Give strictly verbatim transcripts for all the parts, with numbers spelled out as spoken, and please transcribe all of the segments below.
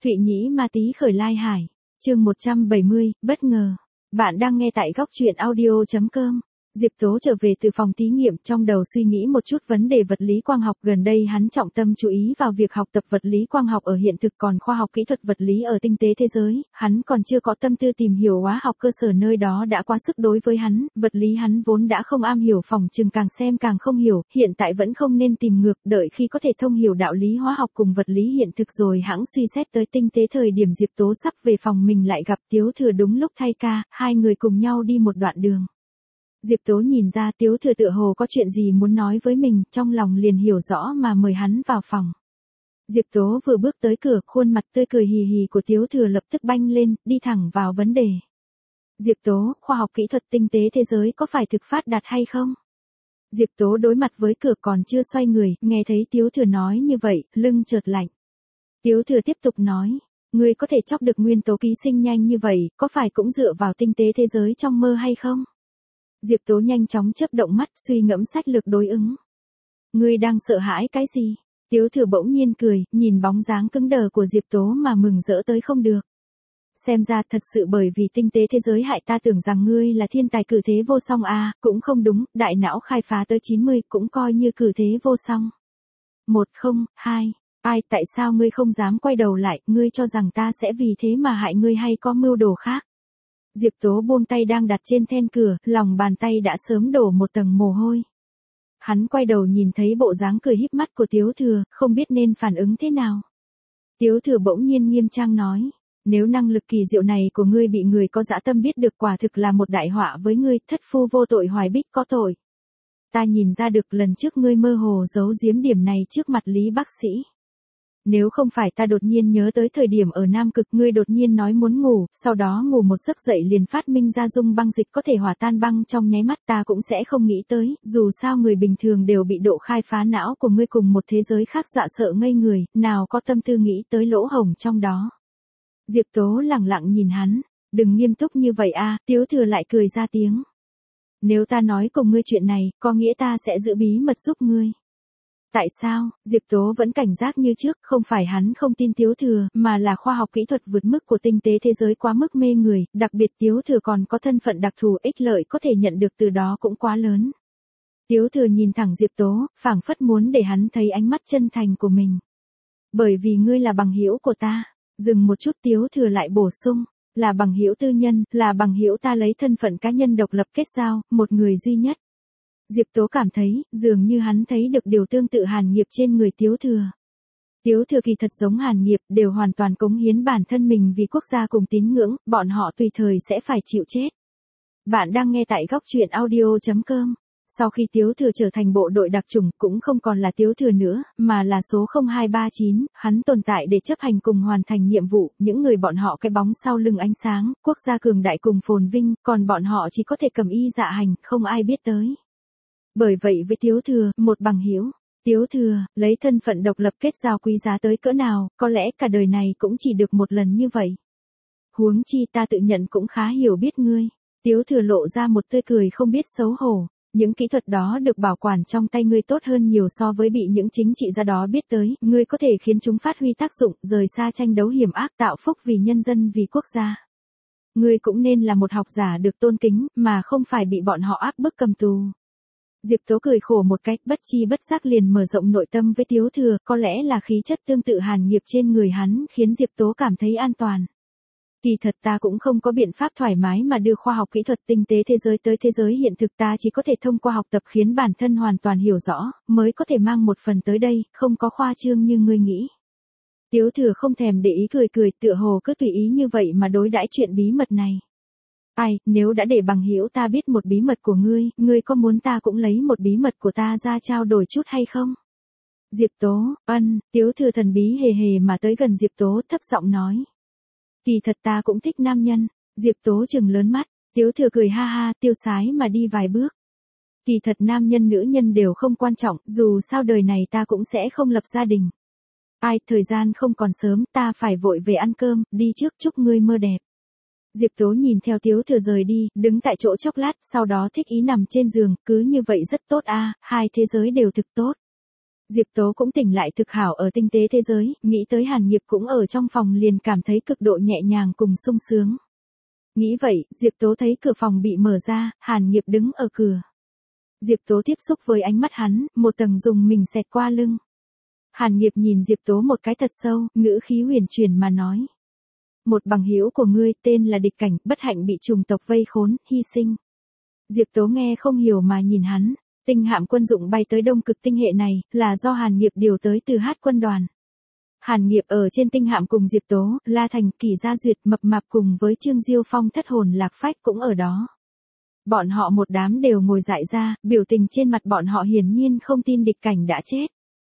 Thụy Nhĩ Ma Tý khởi lai hải. Chương một trăm bảy mươi, bất ngờ. Bạn đang nghe tại góc truyện audio chấm com. Diệp Tố trở về từ phòng thí nghiệm, trong đầu suy nghĩ một chút vấn đề vật lý quang học. Gần đây hắn trọng tâm chú ý vào việc học tập vật lý quang học ở hiện thực, còn khoa học kỹ thuật vật lý ở tinh tế thế giới, hắn còn chưa có tâm tư tìm hiểu hóa học cơ sở, nơi đó đã quá sức đối với hắn. Vật lý hắn vốn đã không am hiểu, phòng chừng càng xem càng không hiểu, hiện tại vẫn không nên tìm ngược, đợi khi có thể thông hiểu đạo lý hóa học cùng vật lý hiện thực rồi hãng suy xét tới tinh tế. Thời điểm Diệp Tố sắp về phòng mình lại gặp Tiếu Thừa đúng lúc thay ca, hai người cùng nhau đi một đoạn đường. Diệp Tố nhìn ra Tiếu Thừa tựa hồ có chuyện gì muốn nói với mình, trong lòng liền hiểu rõ mà mời hắn vào phòng. Diệp Tố vừa bước tới cửa, khuôn mặt tươi cười hì hì của Tiếu Thừa lập tức banh lên, đi thẳng vào vấn đề. Diệp Tố, khoa học kỹ thuật tinh tế thế giới có phải thực phát đạt hay không? Diệp Tố đối mặt với cửa còn chưa xoay người, nghe thấy Tiếu Thừa nói như vậy, lưng chợt lạnh. Tiếu Thừa tiếp tục nói, ngươi có thể chọc được nguyên tố ký sinh nhanh như vậy, có phải cũng dựa vào tinh tế thế giới trong mơ hay không? Diệp Tố nhanh chóng chớp động mắt, suy ngẫm sách lược đối ứng. Ngươi đang sợ hãi cái gì? Tiếu Thừa bỗng nhiên cười, nhìn bóng dáng cứng đờ của Diệp Tố mà mừng rỡ tới không được. Xem ra thật sự bởi vì tinh tế thế giới hại ta, tưởng rằng ngươi là thiên tài cử thế vô song à, cũng không đúng, đại não khai phá tới chín mươi cũng coi như cử thế vô song. Một không, hai, ai, tại sao ngươi không dám quay đầu lại, ngươi cho rằng ta sẽ vì thế mà hại ngươi hay có mưu đồ khác? Diệp Tố buông tay đang đặt trên then cửa, lòng bàn tay đã sớm đổ một tầng mồ hôi. Hắn quay đầu nhìn thấy bộ dáng cười híp mắt của Tiếu Thừa, không biết nên phản ứng thế nào. Tiếu Thừa bỗng nhiên nghiêm trang nói, nếu năng lực kỳ diệu này của ngươi bị người có dã tâm biết được, quả thực là một đại họa với ngươi, thất phu vô tội hoài bích có tội. Ta nhìn ra được lần trước ngươi mơ hồ giấu giếm điểm này trước mặt Lý bác sĩ. Nếu không phải ta đột nhiên nhớ tới thời điểm ở Nam Cực ngươi đột nhiên nói muốn ngủ, sau đó ngủ một giấc dậy liền phát minh ra dung băng dịch có thể hòa tan băng trong nháy mắt, ta cũng sẽ không nghĩ tới, dù sao người bình thường đều bị độ khai phá não của ngươi cùng một thế giới khác dọa sợ ngây người, nào có tâm tư nghĩ tới lỗ hổng trong đó. Diệp Tố lẳng lặng nhìn hắn, đừng nghiêm túc như vậy a. Tiếu Thừa lại cười ra tiếng. Nếu ta nói cùng ngươi chuyện này, có nghĩa ta sẽ giữ bí mật giúp ngươi. Tại sao? Diệp Tố vẫn cảnh giác như trước, không phải hắn không tin Tiếu Thừa, mà là khoa học kỹ thuật vượt mức của tinh tế thế giới quá mức mê người, đặc biệt Tiếu Thừa còn có thân phận đặc thù, ích lợi có thể nhận được từ đó cũng quá lớn. Tiếu Thừa nhìn thẳng Diệp Tố, phảng phất muốn để hắn thấy ánh mắt chân thành của mình. Bởi vì ngươi là bằng hữu của ta. Dừng một chút, Tiếu Thừa lại bổ sung, là bằng hữu tư nhân, là bằng hữu ta lấy thân phận cá nhân độc lập kết giao, một người duy nhất. Diệp Tố cảm thấy, dường như hắn thấy được điều tương tự Hàn Nghiệp trên người Tiếu Thừa. Tiếu Thừa kỳ thật giống Hàn Nghiệp, đều hoàn toàn cống hiến bản thân mình vì quốc gia cùng tín ngưỡng, bọn họ tùy thời sẽ phải chịu chết. Bạn đang nghe tại góc truyện audio chấm com. Sau khi Tiếu Thừa trở thành bộ đội đặc chủng, cũng không còn là Tiếu Thừa nữa, mà là số không hai ba chín, hắn tồn tại để chấp hành cùng hoàn thành nhiệm vụ, những người bọn họ cái bóng sau lưng ánh sáng, quốc gia cường đại cùng phồn vinh, còn bọn họ chỉ có thể cầm y dạ hành, không ai biết tới. Bởi vậy với Tiếu Thừa, một bằng hữu, Tiếu Thừa, lấy thân phận độc lập kết giao quý giá tới cỡ nào, có lẽ cả đời này cũng chỉ được một lần như vậy. Huống chi ta tự nhận cũng khá hiểu biết ngươi. Tiếu Thừa lộ ra một tươi cười không biết xấu hổ. Những kỹ thuật đó được bảo quản trong tay ngươi tốt hơn nhiều so với bị những chính trị gia đó biết tới, ngươi có thể khiến chúng phát huy tác dụng, rời xa tranh đấu hiểm ác, tạo phúc vì nhân dân vì quốc gia. Ngươi cũng nên là một học giả được tôn kính, mà không phải bị bọn họ áp bức cầm tù. Diệp Tố cười khổ một cách bất chi bất giác liền mở rộng nội tâm với Tiếu Thừa, có lẽ là khí chất tương tự Hàn Nghiệp trên người hắn khiến Diệp Tố cảm thấy an toàn. Kỳ thật ta cũng không có biện pháp thoải mái mà đưa khoa học kỹ thuật tinh tế thế giới tới thế giới hiện thực, ta chỉ có thể thông qua học tập khiến bản thân hoàn toàn hiểu rõ, mới có thể mang một phần tới đây, không có khoa trương như ngươi nghĩ. Tiếu Thừa không thèm để ý cười cười, tựa hồ cứ tùy ý như vậy mà đối đãi chuyện bí mật này. Ai, nếu đã để bằng hữu ta biết một bí mật của ngươi, ngươi có muốn ta cũng lấy một bí mật của ta ra trao đổi chút hay không? Diệp Tố, ân, Tiếu Thừa thần bí hề hề mà tới gần Diệp Tố, thấp giọng nói. Kỳ thật ta cũng thích nam nhân. Diệp Tố trừng lớn mắt, Tiếu Thừa cười ha ha, tiêu sái mà đi vài bước. Kỳ thật nam nhân nữ nhân đều không quan trọng, dù sao đời này ta cũng sẽ không lập gia đình. Ai, thời gian không còn sớm, ta phải vội về ăn cơm, đi trước, chúc ngươi mơ đẹp. Diệp Tố nhìn theo Tiếu Thừa rời đi, đứng tại chỗ chốc lát, sau đó thích ý nằm trên giường, cứ như vậy rất tốt a, hai thế giới đều thực tốt. Diệp Tố cũng tỉnh lại thực hảo ở tinh tế thế giới, nghĩ tới Hàn Nghiệp cũng ở trong phòng liền cảm thấy cực độ nhẹ nhàng cùng sung sướng. Nghĩ vậy, Diệp Tố thấy cửa phòng bị mở ra, Hàn Nghiệp đứng ở cửa. Diệp Tố tiếp xúc với ánh mắt hắn, một tầng dùng mình xẹt qua lưng. Hàn Nghiệp nhìn Diệp Tố một cái thật sâu, ngữ khí huyền chuyển mà nói. Một bằng hữu của ngươi tên là Địch Cảnh, bất hạnh bị trùng tộc vây khốn, hy sinh. Diệp Tố nghe không hiểu mà nhìn hắn, tinh hạm quân dụng bay tới đông cực tinh hệ này, là do Hàn Nghiệp điều tới từ Hát quân đoàn. Hàn Nghiệp ở trên tinh hạm cùng Diệp Tố, La Thành, Kỳ Gia Duyệt, Mập Mạp cùng với Trương Diêu Phong thất hồn lạc phách cũng ở đó. Bọn họ một đám đều ngồi dại ra, biểu tình trên mặt bọn họ hiển nhiên không tin Địch Cảnh đã chết.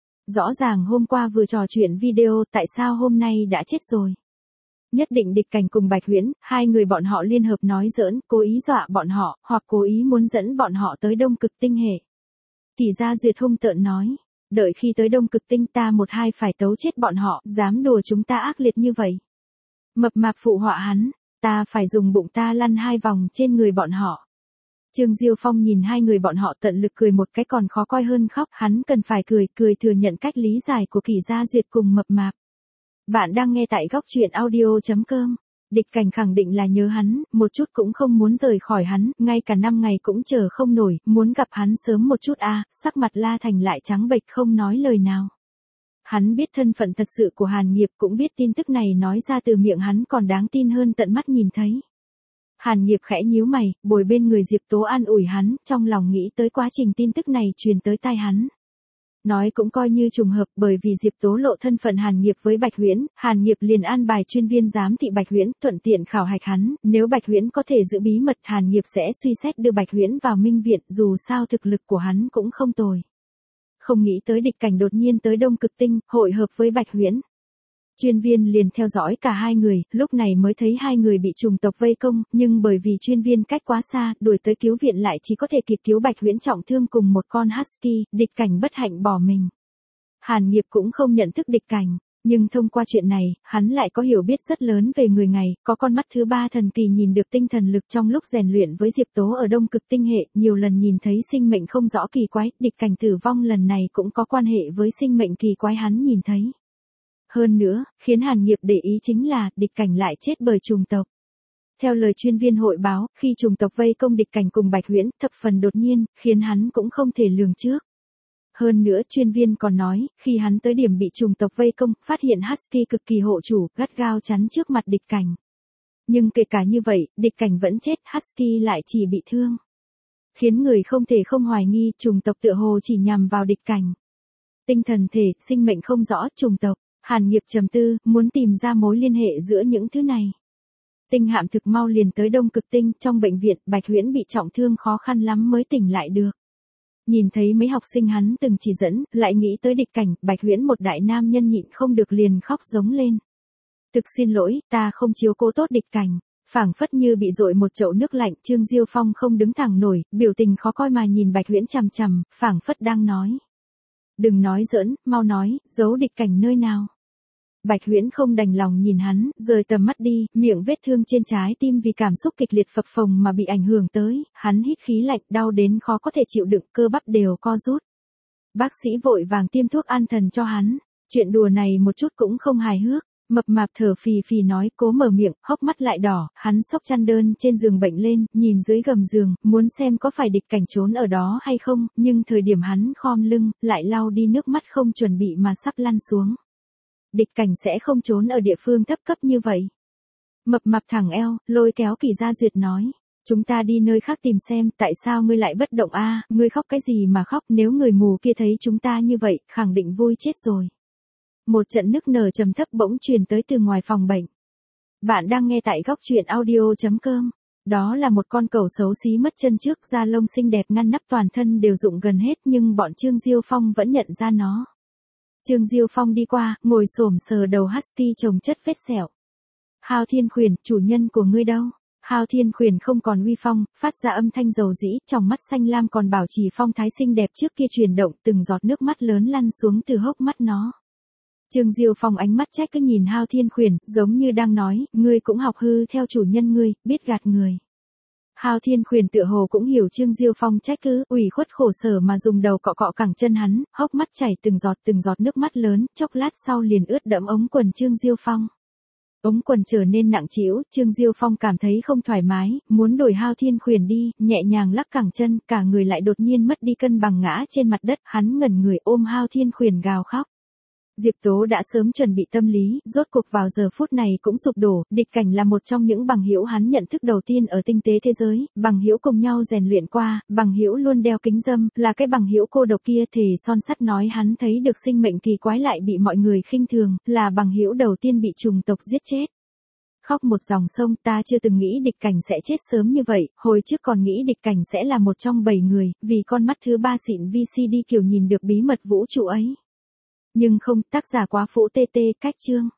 Rõ ràng hôm qua vừa trò chuyện video, tại sao hôm nay đã chết rồi? Nhất định Địch Cảnh cùng Bạch Huyễn, hai người bọn họ liên hợp nói giỡn, cố ý dọa bọn họ, hoặc cố ý muốn dẫn bọn họ tới đông cực tinh hệ. Kỳ Gia Duyệt hung tợn nói, đợi khi tới đông cực tinh ta một hai phải tấu chết bọn họ, dám đùa chúng ta ác liệt như vậy. Mập Mạp phụ họa hắn, ta phải dùng bụng ta lăn hai vòng trên người bọn họ. Trương Diêu Phong nhìn hai người bọn họ tận lực cười một cái còn khó coi hơn khóc, hắn cần phải cười, cười thừa nhận cách lý giải của Kỳ Gia Duyệt cùng Mập Mạp. Bạn đang nghe tại góc truyện audio chấm com. Địch Cảnh khẳng định là nhớ hắn, một chút cũng không muốn rời khỏi hắn, ngay cả năm ngày cũng chờ không nổi, muốn gặp hắn sớm một chút a, à, sắc mặt La Thành lại trắng bệch không nói lời nào. Hắn biết thân phận thật sự của Hàn Nghiệp, cũng biết tin tức này nói ra từ miệng hắn còn đáng tin hơn tận mắt nhìn thấy. Hàn Nghiệp khẽ nhíu mày, bồi bên người Diệp Tố an ủi hắn, trong lòng nghĩ tới quá trình tin tức này truyền tới tai hắn. Nói cũng coi như trùng hợp, bởi vì Diệp Tố lộ thân phận Hàn Nghiệp với Bạch Huyễn, Hàn Nghiệp liền an bài chuyên viên giám thị Bạch Huyễn, thuận tiện khảo hạch hắn, nếu Bạch Huyễn có thể giữ bí mật, Hàn Nghiệp sẽ suy xét đưa Bạch Huyễn vào minh viện, dù sao thực lực của hắn cũng không tồi. Không nghĩ tới Địch Cảnh đột nhiên tới đông cực tinh, hội hợp với Bạch Huyễn. Chuyên viên liền theo dõi cả hai người, lúc này mới thấy hai người bị trùng tộc vây công, nhưng bởi vì chuyên viên cách quá xa, đuổi tới cứu viện lại chỉ có thể kịp cứu Bạch Huyễn trọng thương cùng một con husky, Địch Cảnh bất hạnh bỏ mình. Hàn Nghiệp cũng không nhận thức Địch Cảnh, nhưng thông qua chuyện này, hắn lại có hiểu biết rất lớn về người ngày, có con mắt thứ ba thần kỳ nhìn được tinh thần lực trong lúc rèn luyện với Diệp Tố ở đông cực tinh hệ, nhiều lần nhìn thấy sinh mệnh không rõ kỳ quái, Địch Cảnh tử vong lần này cũng có quan hệ với sinh mệnh kỳ quái hắn nhìn thấy. Hơn nữa, khiến Hàn Nghiệp để ý chính là, Địch Cảnh lại chết bởi trùng tộc. Theo lời chuyên viên hội báo, khi trùng tộc vây công Địch Cảnh cùng Bạch Huyễn, thập phần đột nhiên, khiến hắn cũng không thể lường trước. Hơn nữa, chuyên viên còn nói, khi hắn tới điểm bị trùng tộc vây công, phát hiện Husky cực kỳ hộ chủ, gắt gao chắn trước mặt Địch Cảnh. Nhưng kể cả như vậy, Địch Cảnh vẫn chết, Husky lại chỉ bị thương. Khiến người không thể không hoài nghi, trùng tộc tựa hồ chỉ nhằm vào Địch Cảnh. Tinh thần thể, sinh mệnh không rõ, trùng tộc. Hàn Nghiệp trầm tư, muốn tìm ra mối liên hệ giữa những thứ này. Tinh hạm thực mau liền tới đông cực tinh, trong bệnh viện, Bạch Huyễn bị trọng thương khó khăn lắm mới tỉnh lại được. Nhìn thấy mấy học sinh hắn từng chỉ dẫn, lại nghĩ tới Địch Cảnh, Bạch Huyễn một đại nam nhân nhịn không được liền khóc giống lên. Thực xin lỗi, ta không chiếu cố tốt Địch Cảnh. Phảng phất như bị dội một chậu nước lạnh, Trương Diêu Phong không đứng thẳng nổi, biểu tình khó coi mà nhìn Bạch Huyễn chằm chằm, phảng phất đang nói. Đừng nói giỡn, mau nói, giấu Địch Cảnh nơi nào. Bạch Huyễn không đành lòng nhìn hắn, rời tầm mắt đi, miệng vết thương trên trái tim vì cảm xúc kịch liệt phập phồng mà bị ảnh hưởng tới, hắn hít khí lạnh, đau đến khó có thể chịu đựng, cơ bắp đều co rút. Bác sĩ vội vàng tiêm thuốc an thần cho hắn, chuyện đùa này một chút cũng không hài hước. Mập Mạp thở phì phì nói, cố mở miệng, hốc mắt lại đỏ, hắn xốc chăn đơn trên giường bệnh lên, nhìn dưới gầm giường, muốn xem có phải Địch Cảnh trốn ở đó hay không, nhưng thời điểm hắn khom lưng, lại lau đi nước mắt không chuẩn bị mà sắp lăn xuống. Địch Cảnh sẽ không trốn ở địa phương thấp cấp như vậy. Mập Mạp thẳng eo, lôi kéo Kỳ Gia Duyệt nói, chúng ta đi nơi khác tìm xem, tại sao ngươi lại bất động a, ngươi khóc cái gì mà khóc, nếu người mù kia thấy chúng ta như vậy, khẳng định vui chết rồi. Một trận nức nở trầm thấp bỗng truyền tới từ ngoài phòng bệnh. Bạn đang nghe tại góc truyện audio chấm com. Đó là một con cẩu xấu xí mất chân trước, da lông xinh đẹp ngăn nắp toàn thân đều rụng gần hết, nhưng bọn Trương Diêu Phong vẫn nhận ra nó. Trương Diêu Phong đi qua, ngồi xổm sờ đầu husky chồng chất vết sẹo. Hao Thiên Khuyển, chủ nhân của ngươi đâu? Hao Thiên Khuyển không còn uy phong, phát ra âm thanh dầu dĩ, trong mắt xanh lam còn bảo trì phong thái xinh đẹp trước kia chuyển động, từng giọt nước mắt lớn lăn xuống từ hốc mắt nó. Trương Diêu Phong ánh mắt trách cứ nhìn Hao Thiên Khuyển, giống như đang nói, ngươi cũng học hư theo chủ nhân ngươi, biết gạt người. Hao Thiên Khuyển tựa hồ cũng hiểu Trương Diêu Phong trách cứ, ủy khuất khổ sở mà dùng đầu cọ cọ cẳng chân hắn, hốc mắt chảy từng giọt từng giọt nước mắt lớn, chốc lát sau liền ướt đẫm ống quần Trương Diêu Phong. Ống quần trở nên nặng trĩu, Trương Diêu Phong cảm thấy không thoải mái, muốn đổi Hao Thiên Khuyển đi, nhẹ nhàng lắc cẳng chân, cả người lại đột nhiên mất đi cân bằng ngã trên mặt đất, hắn ngẩn người ôm Hao Thiên Khuyển gào khóc. Diệp Tố đã sớm chuẩn bị tâm lý, rốt cuộc vào giờ phút này cũng sụp đổ, Địch Cảnh là một trong những bằng hữu hắn nhận thức đầu tiên ở tinh tế thế giới, bằng hữu cùng nhau rèn luyện qua, bằng hữu luôn đeo kính râm, là cái bằng hữu cô độc kia thề son sắt nói hắn thấy được sinh mệnh kỳ quái lại bị mọi người khinh thường, là bằng hữu đầu tiên bị trùng tộc giết chết. Khóc một dòng sông, ta chưa từng nghĩ Địch Cảnh sẽ chết sớm như vậy, hồi trước còn nghĩ Địch Cảnh sẽ là một trong bảy người, vì con mắt thứ ba xịn vê xê đê kiểu nhìn được bí mật vũ trụ ấy. Nhưng không, tác giả quá phũ tê tê, cách chương.